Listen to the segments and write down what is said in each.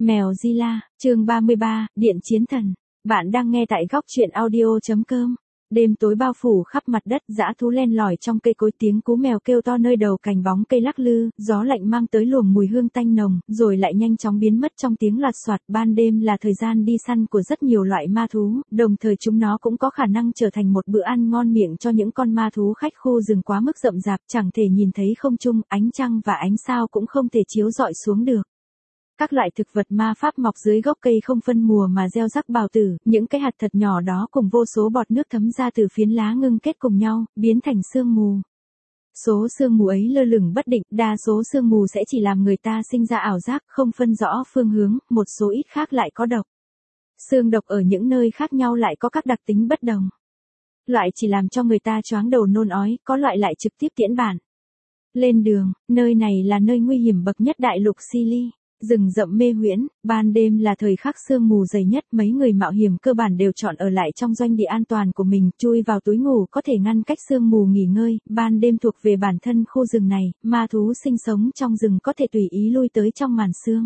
Mèo Zilla, chương 33, Điện Chiến Thần. Bạn đang nghe tại góc truyện audio.com. Đêm tối bao phủ khắp mặt đất, dã thú len lỏi trong cây cối, tiếng cú mèo kêu to nơi đầu cành bóng cây lắc lư, gió lạnh mang tới luồng mùi hương tanh nồng, rồi lại nhanh chóng biến mất trong tiếng lạt soạt. Ban đêm là thời gian đi săn của rất nhiều loại ma thú, đồng thời chúng nó cũng có khả năng trở thành một bữa ăn ngon miệng cho những con ma thú khách khu rừng quá mức rậm rạp, chẳng thể nhìn thấy không trung, ánh trăng và ánh sao cũng không thể chiếu rọi xuống được. Các loại thực vật ma pháp mọc dưới gốc cây không phân mùa mà gieo rắc bào tử, những cái hạt thật nhỏ đó cùng vô số bọt nước thấm ra từ phiến lá ngưng kết cùng nhau, biến thành sương mù. Số sương mù ấy lơ lửng bất định, đa số sương mù sẽ chỉ làm người ta sinh ra ảo giác, không phân rõ phương hướng, một số ít khác lại có độc. Sương độc ở những nơi khác nhau lại có các đặc tính bất đồng. Loại chỉ làm cho người ta choáng đầu nôn ói, có loại lại trực tiếp tiễn bạn lên đường. Nơi này là nơi nguy hiểm bậc nhất đại lục Sili. Rừng rậm mê huyễn, ban đêm là thời khắc sương mù dày nhất, mấy người mạo hiểm cơ bản đều chọn ở lại trong doanh địa an toàn của mình, chui vào túi ngủ có thể ngăn cách sương mù nghỉ ngơi. Ban đêm thuộc về bản thân khu rừng này, ma thú sinh sống trong rừng có thể tùy ý lui tới trong màn sương.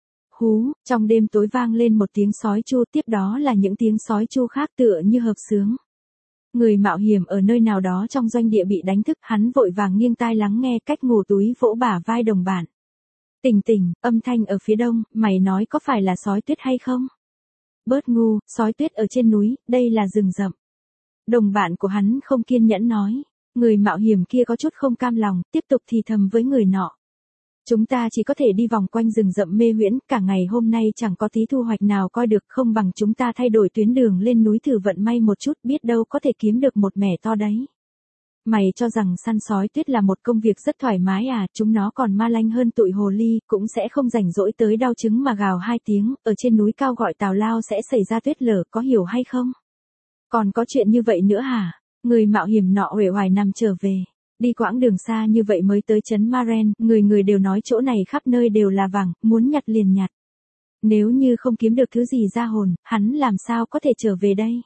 Hú, trong đêm tối vang lên một tiếng sói chu, tiếp đó là những tiếng sói chu khác tựa như hợp xướng. Người mạo hiểm ở nơi nào đó trong doanh địa bị đánh thức, hắn vội vàng nghiêng tai lắng nghe, cách ngủ túi vỗ bả vai đồng bạn. Tỉnh tỉnh, âm thanh ở phía đông, mày nói có phải là sói tuyết hay không? Bớt ngu, sói tuyết ở trên núi, đây là rừng rậm. Đồng bạn của hắn không kiên nhẫn nói. Người mạo hiểm kia có chút không cam lòng, tiếp tục thì thầm với người nọ. Chúng ta chỉ có thể đi vòng quanh rừng rậm mê huyễn, cả ngày hôm nay chẳng có tí thu hoạch nào coi được, không bằng chúng ta thay đổi tuyến đường lên núi thử vận may một chút, biết đâu có thể kiếm được một mẻ to đấy. Mày cho rằng săn sói tuyết là một công việc rất thoải mái à, chúng nó còn ma lanh hơn tụi hồ ly, cũng sẽ không rảnh rỗi tới đau trứng mà gào 2 tiếng, ở trên núi cao gọi tào lao sẽ xảy ra tuyết lở, có hiểu hay không? Còn có chuyện như vậy nữa hả? Người mạo hiểm nọ uể oải nằm trở về. Đi quãng đường xa như vậy mới tới trấn Maren, người đều nói chỗ này khắp nơi đều là vàng, muốn nhặt liền nhặt. Nếu như không kiếm được thứ gì ra hồn, hắn làm sao có thể trở về đây?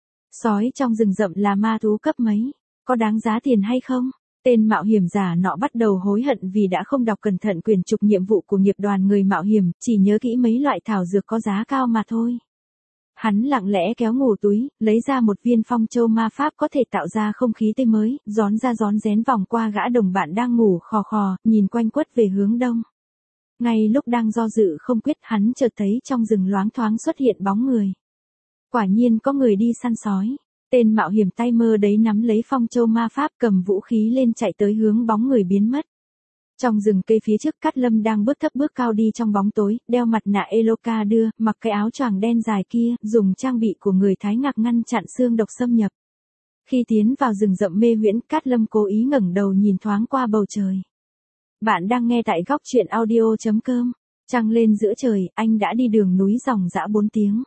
Sói trong rừng rậm là ma thú cấp mấy? Có đáng giá tiền hay không? Tên mạo hiểm giả nọ bắt đầu hối hận vì đã không đọc cẩn thận quyển trục nhiệm vụ của nghiệp đoàn người mạo hiểm, chỉ nhớ kỹ mấy loại thảo dược có giá cao mà thôi. Hắn lặng lẽ kéo ngủ túi, lấy ra một viên phong châu ma pháp có thể tạo ra không khí tươi mới, rón ra rón rén vòng qua gã đồng bạn đang ngủ khò khò, nhìn quanh quất về hướng đông. Ngay lúc đang do dự không quyết, hắn chợt thấy trong rừng loáng thoáng xuất hiện bóng người. Quả nhiên có người đi săn sói. Tên mạo hiểm tay mơ đấy nắm lấy phong châu ma pháp, cầm vũ khí lên chạy tới hướng bóng người biến mất. Trong rừng cây phía trước, Cát Lâm đang bước thấp bước cao đi trong bóng tối, đeo mặt nạ Eloka đưa, mặc cái áo choàng đen dài kia, dùng trang bị của người Thái Ngạc ngăn chặn xương độc xâm nhập. Khi tiến vào rừng rậm mê huyễn, Cát Lâm cố ý ngẩng đầu nhìn thoáng qua bầu trời. Bạn đang nghe tại góc truyện audio.com. Trăng lên giữa trời, anh đã đi đường núi dòng dã 4 tiếng.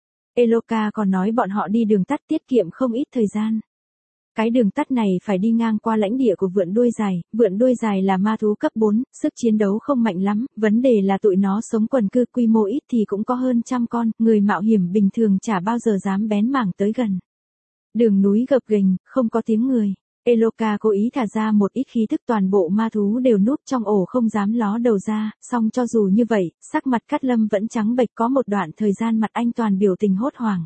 Eloka còn nói bọn họ đi đường tắt tiết kiệm không ít thời gian. Cái đường tắt này phải đi ngang qua lãnh địa của vượn đuôi dài là ma thú cấp 4, sức chiến đấu không mạnh lắm, vấn đề là tụi nó sống quần cư, quy mô ít thì cũng có hơn 100 con, người mạo hiểm bình thường chả bao giờ dám bén mảng tới gần. Đường núi gập ghềnh, không có tiếng người. Eloka cố ý thả ra một ít khí thức, toàn bộ ma thú đều núp trong ổ không dám ló đầu ra, song cho dù như vậy, sắc mặt Cát Lâm vẫn trắng bệch, có một đoạn thời gian mặt anh toàn biểu tình hốt hoảng.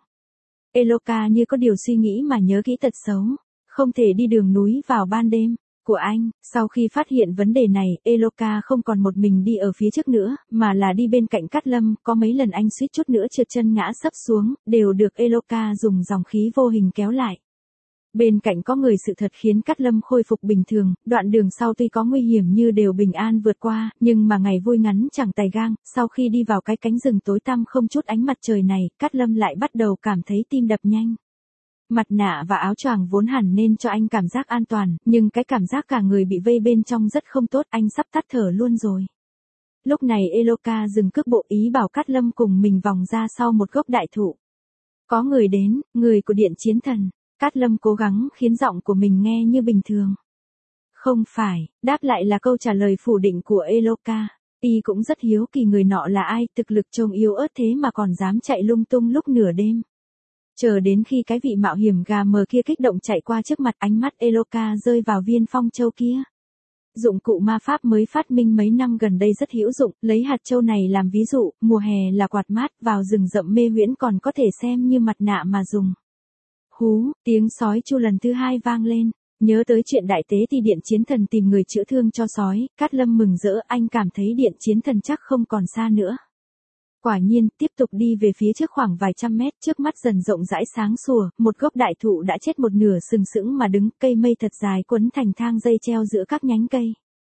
Eloka như có điều suy nghĩ mà nhớ kỹ tật xấu, không thể đi đường núi vào ban đêm của anh. Sau khi phát hiện vấn đề này, Eloka không còn một mình đi ở phía trước nữa, mà là đi bên cạnh Cát Lâm, có mấy lần anh suýt chút nữa trượt chân ngã sấp xuống, đều được Eloka dùng dòng khí vô hình kéo lại. Bên cạnh có người sự thật khiến Cát Lâm khôi phục bình thường, đoạn đường sau tuy có nguy hiểm như đều bình an vượt qua, nhưng mà ngày vui ngắn chẳng tài gang, sau khi đi vào cái cánh rừng tối tăm không chút ánh mặt trời này, Cát Lâm lại bắt đầu cảm thấy tim đập nhanh. Mặt nạ và áo choàng vốn hẳn nên cho anh cảm giác an toàn, nhưng cái cảm giác cả người bị vây bên trong rất không tốt, anh sắp tắt thở luôn rồi. Lúc này Eloka dừng cước bộ, ý bảo Cát Lâm cùng mình vòng ra sau một gốc đại thụ. Có người đến, người của Điện Chiến Thần. Cát Lâm cố gắng khiến giọng của mình nghe như bình thường. Không phải, đáp lại là câu trả lời phủ định của Eloka. Y cũng rất hiếu kỳ người nọ là ai, thực lực trông yếu ớt thế mà còn dám chạy lung tung lúc nửa đêm. Chờ đến khi cái vị mạo hiểm gà mờ kia kích động chạy qua trước mặt, ánh mắt Eloka rơi vào viên phong châu kia. Dụng cụ ma pháp mới phát minh mấy năm gần đây rất hữu dụng, lấy hạt châu này làm ví dụ, mùa hè là quạt mát, vào rừng rậm mê huyễn còn có thể xem như mặt nạ mà dùng. Hú, tiếng sói chu lần thứ 2 vang lên. Nhớ tới chuyện đại tế thì điện chiến thần tìm người chữa thương cho sói, Cát Lâm mừng rỡ, anh cảm thấy điện chiến thần chắc không còn xa nữa. Quả nhiên, tiếp tục đi về phía trước khoảng vài trăm mét, trước mắt dần rộng rãi sáng sủa, một gốc đại thụ đã chết một nửa sừng sững mà đứng, cây mây thật dài quấn thành thang dây treo giữa các nhánh cây.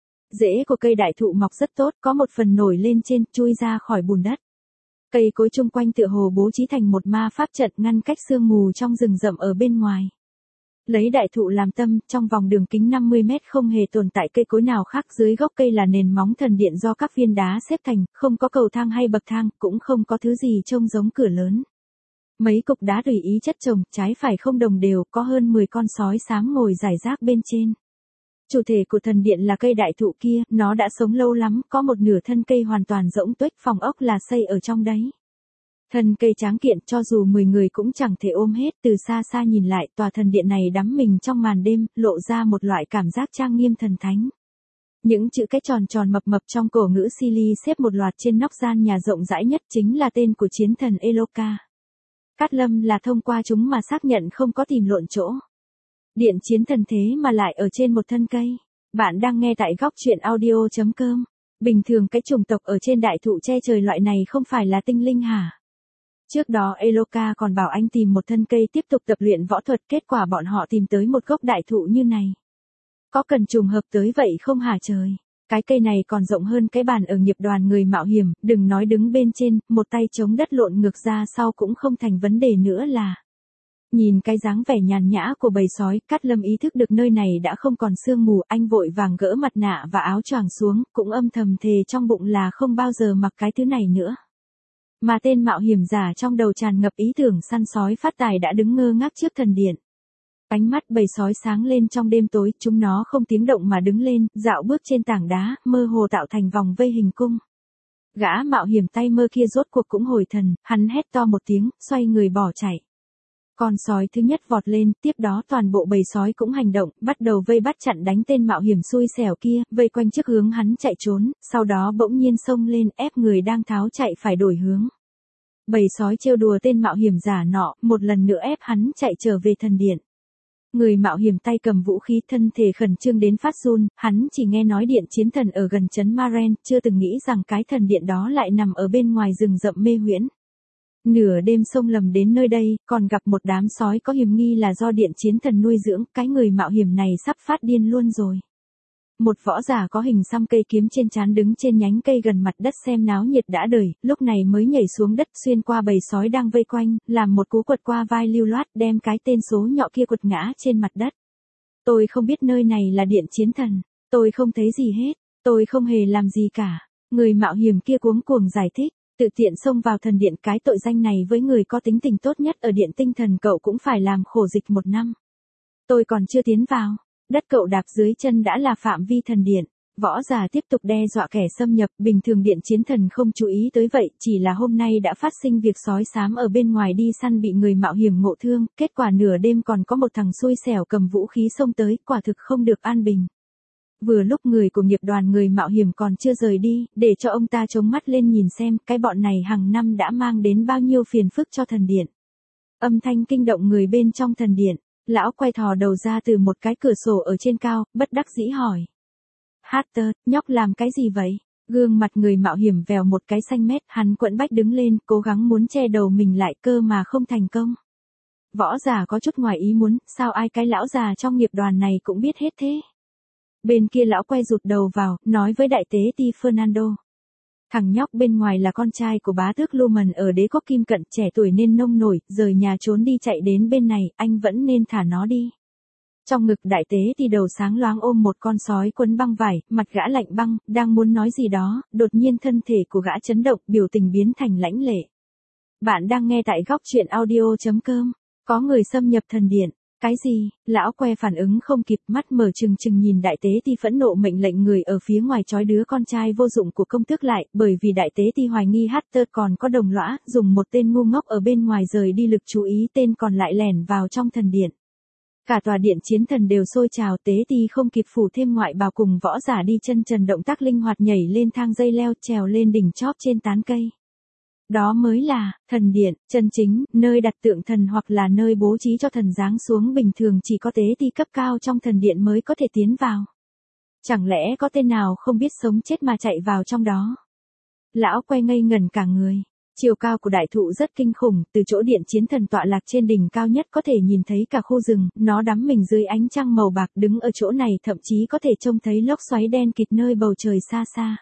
Rễ của cây đại thụ mọc rất tốt, có một phần nổi lên trên, chui ra khỏi bùn đất. Cây cối chung quanh tựa hồ bố trí thành một ma pháp trận ngăn cách sương mù trong rừng rậm ở bên ngoài. Lấy đại thụ làm tâm, trong vòng đường kính 50 mét không hề tồn tại cây cối nào khác, dưới gốc cây là nền móng thần điện do các viên đá xếp thành, không có cầu thang hay bậc thang, cũng không có thứ gì trông giống cửa lớn. Mấy cục đá tùy ý chất chồng, trái phải không đồng đều, có hơn 10 con sói xám ngồi rải rác bên trên. Chủ thể của thần điện là cây đại thụ kia, nó đã sống lâu lắm, có một nửa thân cây hoàn toàn rỗng tuếch, phòng ốc là xây ở trong đấy. Thân cây tráng kiện, cho dù 10 người cũng chẳng thể ôm hết, từ xa xa nhìn lại, tòa thần điện này đắm mình trong màn đêm, lộ ra một loại cảm giác trang nghiêm thần thánh. Những chữ cái tròn tròn mập mập trong cổ ngữ Sili xếp một loạt trên nóc gian nhà rộng rãi nhất chính là tên của chiến thần Eloka. Cát Lâm là thông qua chúng mà xác nhận không có tìm lộn chỗ. Điện chiến thần thế mà lại ở trên một thân cây. Bạn đang nghe tại góc truyện audio.com. Bình thường cái chủng tộc ở trên đại thụ che trời loại này không phải là tinh linh hả? Trước đó Eloka còn bảo anh tìm một thân cây tiếp tục tập luyện võ thuật, kết quả bọn họ tìm tới một gốc đại thụ như này. Có cần trùng hợp tới vậy không hả trời? Cái cây này còn rộng hơn cái bàn ở nghiệp đoàn người mạo hiểm, đừng nói đứng bên trên, một tay chống đất lộn ngược ra sau cũng không thành vấn đề nữa là. Nhìn cái dáng vẻ nhàn nhã của bầy sói, Cát Lâm ý thức được nơi này đã không còn sương mù, anh vội vàng gỡ mặt nạ và áo choàng xuống, cũng âm thầm thề trong bụng là không bao giờ mặc cái thứ này nữa. Mà tên mạo hiểm giả trong đầu tràn ngập ý tưởng săn sói phát tài đã đứng ngơ ngác trước thần điện. Ánh mắt bầy sói sáng lên trong đêm tối, chúng nó không tiếng động mà đứng lên, dạo bước trên tảng đá, mơ hồ tạo thành vòng vây hình cung. Gã mạo hiểm tay mơ kia rốt cuộc cũng hồi thần, hắn hét to một tiếng, xoay người bỏ chạy. Con sói thứ nhất vọt lên, tiếp đó toàn bộ bầy sói cũng hành động, bắt đầu vây bắt chặn đánh tên mạo hiểm xui xẻo kia, vây quanh trước hướng hắn chạy trốn, sau đó bỗng nhiên xông lên ép người đang tháo chạy phải đổi hướng. Bầy sói trêu đùa tên mạo hiểm giả nọ, một lần nữa ép hắn chạy trở về thần điện. Người mạo hiểm tay cầm vũ khí, thân thể khẩn trương đến phát run, hắn chỉ nghe nói điện chiến thần ở gần trấn Maren, chưa từng nghĩ rằng cái thần điện đó lại nằm ở bên ngoài rừng rậm mê huyễn. Nửa đêm xông lầm đến nơi đây, còn gặp một đám sói có hiểm nghi là do điện chiến thần nuôi dưỡng, cái người mạo hiểm này sắp phát điên luôn rồi. Một võ giả có hình xăm cây kiếm trên trán đứng trên nhánh cây gần mặt đất xem náo nhiệt đã đời, lúc này mới nhảy xuống đất xuyên qua bầy sói đang vây quanh, làm một cú quật qua vai lưu loát đem cái tên số nhọ kia quật ngã trên mặt đất. Tôi không biết nơi này là điện chiến thần, tôi không thấy gì hết, tôi không hề làm gì cả. Người mạo hiểm kia cuống cuồng giải thích. Tự tiện xông vào thần điện, cái tội danh này với người có tính tình tốt nhất ở điện tinh thần cậu cũng phải làm khổ dịch 1 năm. Tôi còn chưa tiến vào, đất cậu đạp dưới chân đã là phạm vi thần điện. Võ giả tiếp tục đe dọa kẻ xâm nhập, bình thường điện chiến thần không chú ý tới vậy, chỉ là hôm nay đã phát sinh việc sói xám ở bên ngoài đi săn bị người mạo hiểm ngộ thương, kết quả nửa đêm còn có một thằng xui xẻo cầm vũ khí xông tới, quả thực không được an bình. Vừa lúc người của nghiệp đoàn người mạo hiểm còn chưa rời đi, để cho ông ta chống mắt lên nhìn xem, cái bọn này hàng năm đã mang đến bao nhiêu phiền phức cho thần điện. Âm thanh kinh động người bên trong thần điện, lão quay thò đầu ra từ một cái cửa sổ ở trên cao, bất đắc dĩ hỏi. Hatter, nhóc làm cái gì vậy? Gương mặt người mạo hiểm vèo một cái xanh mét, hắn quẫn bách đứng lên, cố gắng muốn che đầu mình lại cơ mà không thành công. Võ giả có chút ngoài ý muốn, sao ai cái lão già trong nghiệp đoàn này cũng biết hết thế? Bên kia lão quay rụt đầu vào, nói với đại tế Ti Fernando. Thằng nhóc bên ngoài là con trai của bá tước Lumen ở đế quốc Kim Cận, trẻ tuổi nên nông nổi, rời nhà trốn đi chạy đến bên này, anh vẫn nên thả nó đi. Trong ngực đại tế Ti đầu sáng loáng ôm một con sói quấn băng vải, mặt gã lạnh băng, đang muốn nói gì đó, đột nhiên thân thể của gã chấn động, biểu tình biến thành lãnh lệ. Bạn đang nghe tại góc truyện audio.com, có người xâm nhập thần điện. Cái gì? Lão que phản ứng không kịp, mắt mở trừng trừng nhìn đại tế Ti phẫn nộ mệnh lệnh người ở phía ngoài trói đứa con trai vô dụng của công tước lại, bởi vì đại tế Ti hoài nghi Hatter còn có đồng lõa, dùng một tên ngu ngốc ở bên ngoài rời đi lực chú ý, tên còn lại lẻn vào trong thần điện. Cả tòa điện chiến thần đều sôi trào, tế ti không kịp phủ thêm ngoại bào cùng võ giả đi chân trần động tác linh hoạt nhảy lên thang dây leo trèo lên đỉnh chóp trên tán cây. Đó mới là thần điện, chân chính, nơi đặt tượng thần hoặc là nơi bố trí cho thần giáng xuống, bình thường chỉ có tế ti cấp cao trong thần điện mới có thể tiến vào. Chẳng lẽ có tên nào không biết sống chết mà chạy vào trong đó? Lão quay ngây ngẩn cả người. Chiều cao của đại thụ rất kinh khủng, từ chỗ điện chiến thần tọa lạc trên đỉnh cao nhất có thể nhìn thấy cả khu rừng, nó đắm mình dưới ánh trăng màu bạc, đứng ở chỗ này thậm chí có thể trông thấy lốc xoáy đen kịt nơi bầu trời xa xa.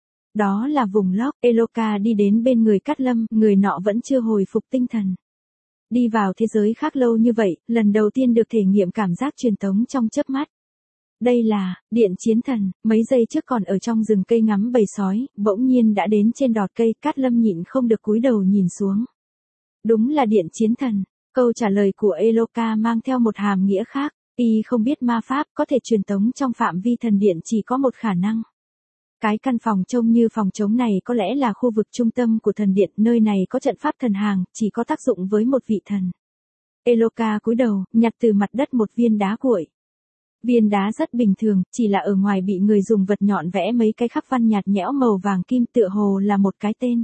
Đó là vùng lốc. Eloka đi đến bên người Cát Lâm, người nọ vẫn chưa hồi phục tinh thần. Đi vào thế giới khác lâu như vậy, lần đầu tiên được thể nghiệm cảm giác truyền tống trong chớp mắt. Đây là điện chiến thần, mấy giây trước còn ở trong rừng cây ngắm bầy sói, bỗng nhiên đã đến trên đọt cây. Cát Lâm nhịn không được cúi đầu nhìn xuống. Đúng là điện chiến thần. Câu trả lời của Eloka mang theo một hàm nghĩa khác. Y không biết ma pháp có thể truyền tống trong phạm vi thần điện, chỉ có một khả năng. Cái căn phòng trông như phòng trống này có lẽ là khu vực trung tâm của thần điện, nơi này có trận pháp thần hàng, chỉ có tác dụng với một vị thần. Eloka cúi đầu, nhặt từ mặt đất một viên đá cuội. Viên đá rất bình thường, chỉ là ở ngoài bị người dùng vật nhọn vẽ mấy cái khắc văn nhạt nhẽo màu vàng kim, tựa hồ là một cái tên.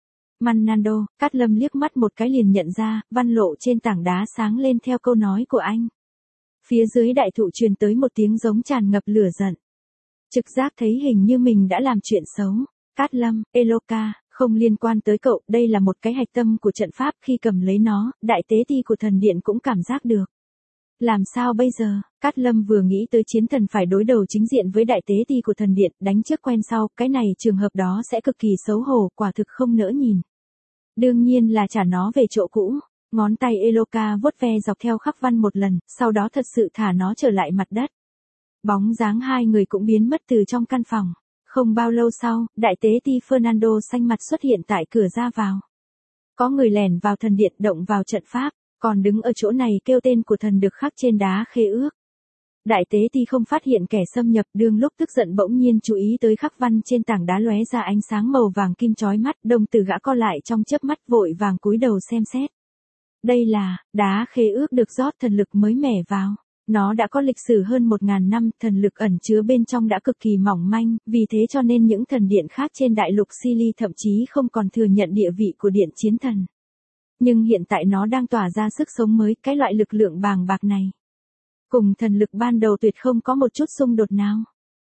Manando. Cát Lâm liếc mắt một cái liền nhận ra, văn lộ trên tảng đá sáng lên theo câu nói của anh. Phía dưới đại thụ truyền tới một tiếng giống tràn ngập lửa giận. Trực giác thấy hình như mình đã làm chuyện xấu. Cát Lâm, Eloka, không liên quan tới cậu, đây là một cái hạch tâm của trận pháp, khi cầm lấy nó, đại tế ti của thần điện cũng cảm giác được. Làm sao bây giờ? Cát Lâm vừa nghĩ tới chiến thần phải đối đầu chính diện với đại tế ti của thần điện, đánh trước quen sau, cái này trường hợp đó sẽ cực kỳ xấu hổ, quả thực không nỡ nhìn. Đương nhiên là trả nó về chỗ cũ. Ngón tay Eloka vuốt ve dọc theo khắc văn một lần, sau đó thật sự thả nó trở lại mặt đất. Bóng dáng hai người cũng biến mất từ trong căn phòng. Không bao lâu sau, đại tế ti Fernando xanh mặt xuất hiện tại cửa ra vào. Có người lẻn vào thần điện, động vào trận pháp, còn đứng ở chỗ này kêu tên của thần được khắc trên đá khế ước. Đại tế ti không phát hiện kẻ xâm nhập, đương lúc tức giận bỗng nhiên chú ý tới khắc văn trên tảng đá lóe ra ánh sáng màu vàng kim chói mắt, đồng tử gã co lại trong chớp mắt, vội vàng cúi đầu xem xét. Đây là đá khế ước được rót thần lực mới mẻ vào. Nó đã có lịch sử hơn 1000 năm, thần lực ẩn chứa bên trong đã cực kỳ mỏng manh, vì thế cho nên những thần điện khác trên đại lục Sili thậm chí không còn thừa nhận địa vị của điện chiến thần. Nhưng hiện tại nó đang tỏa ra sức sống mới, cái loại lực lượng bàng bạc này. Cùng thần lực ban đầu tuyệt không có một chút xung đột nào.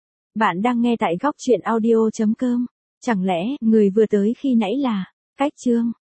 Bạn đang nghe tại góc truyện audio.com. Chẳng lẽ, người vừa tới khi nãy là Cách Chương.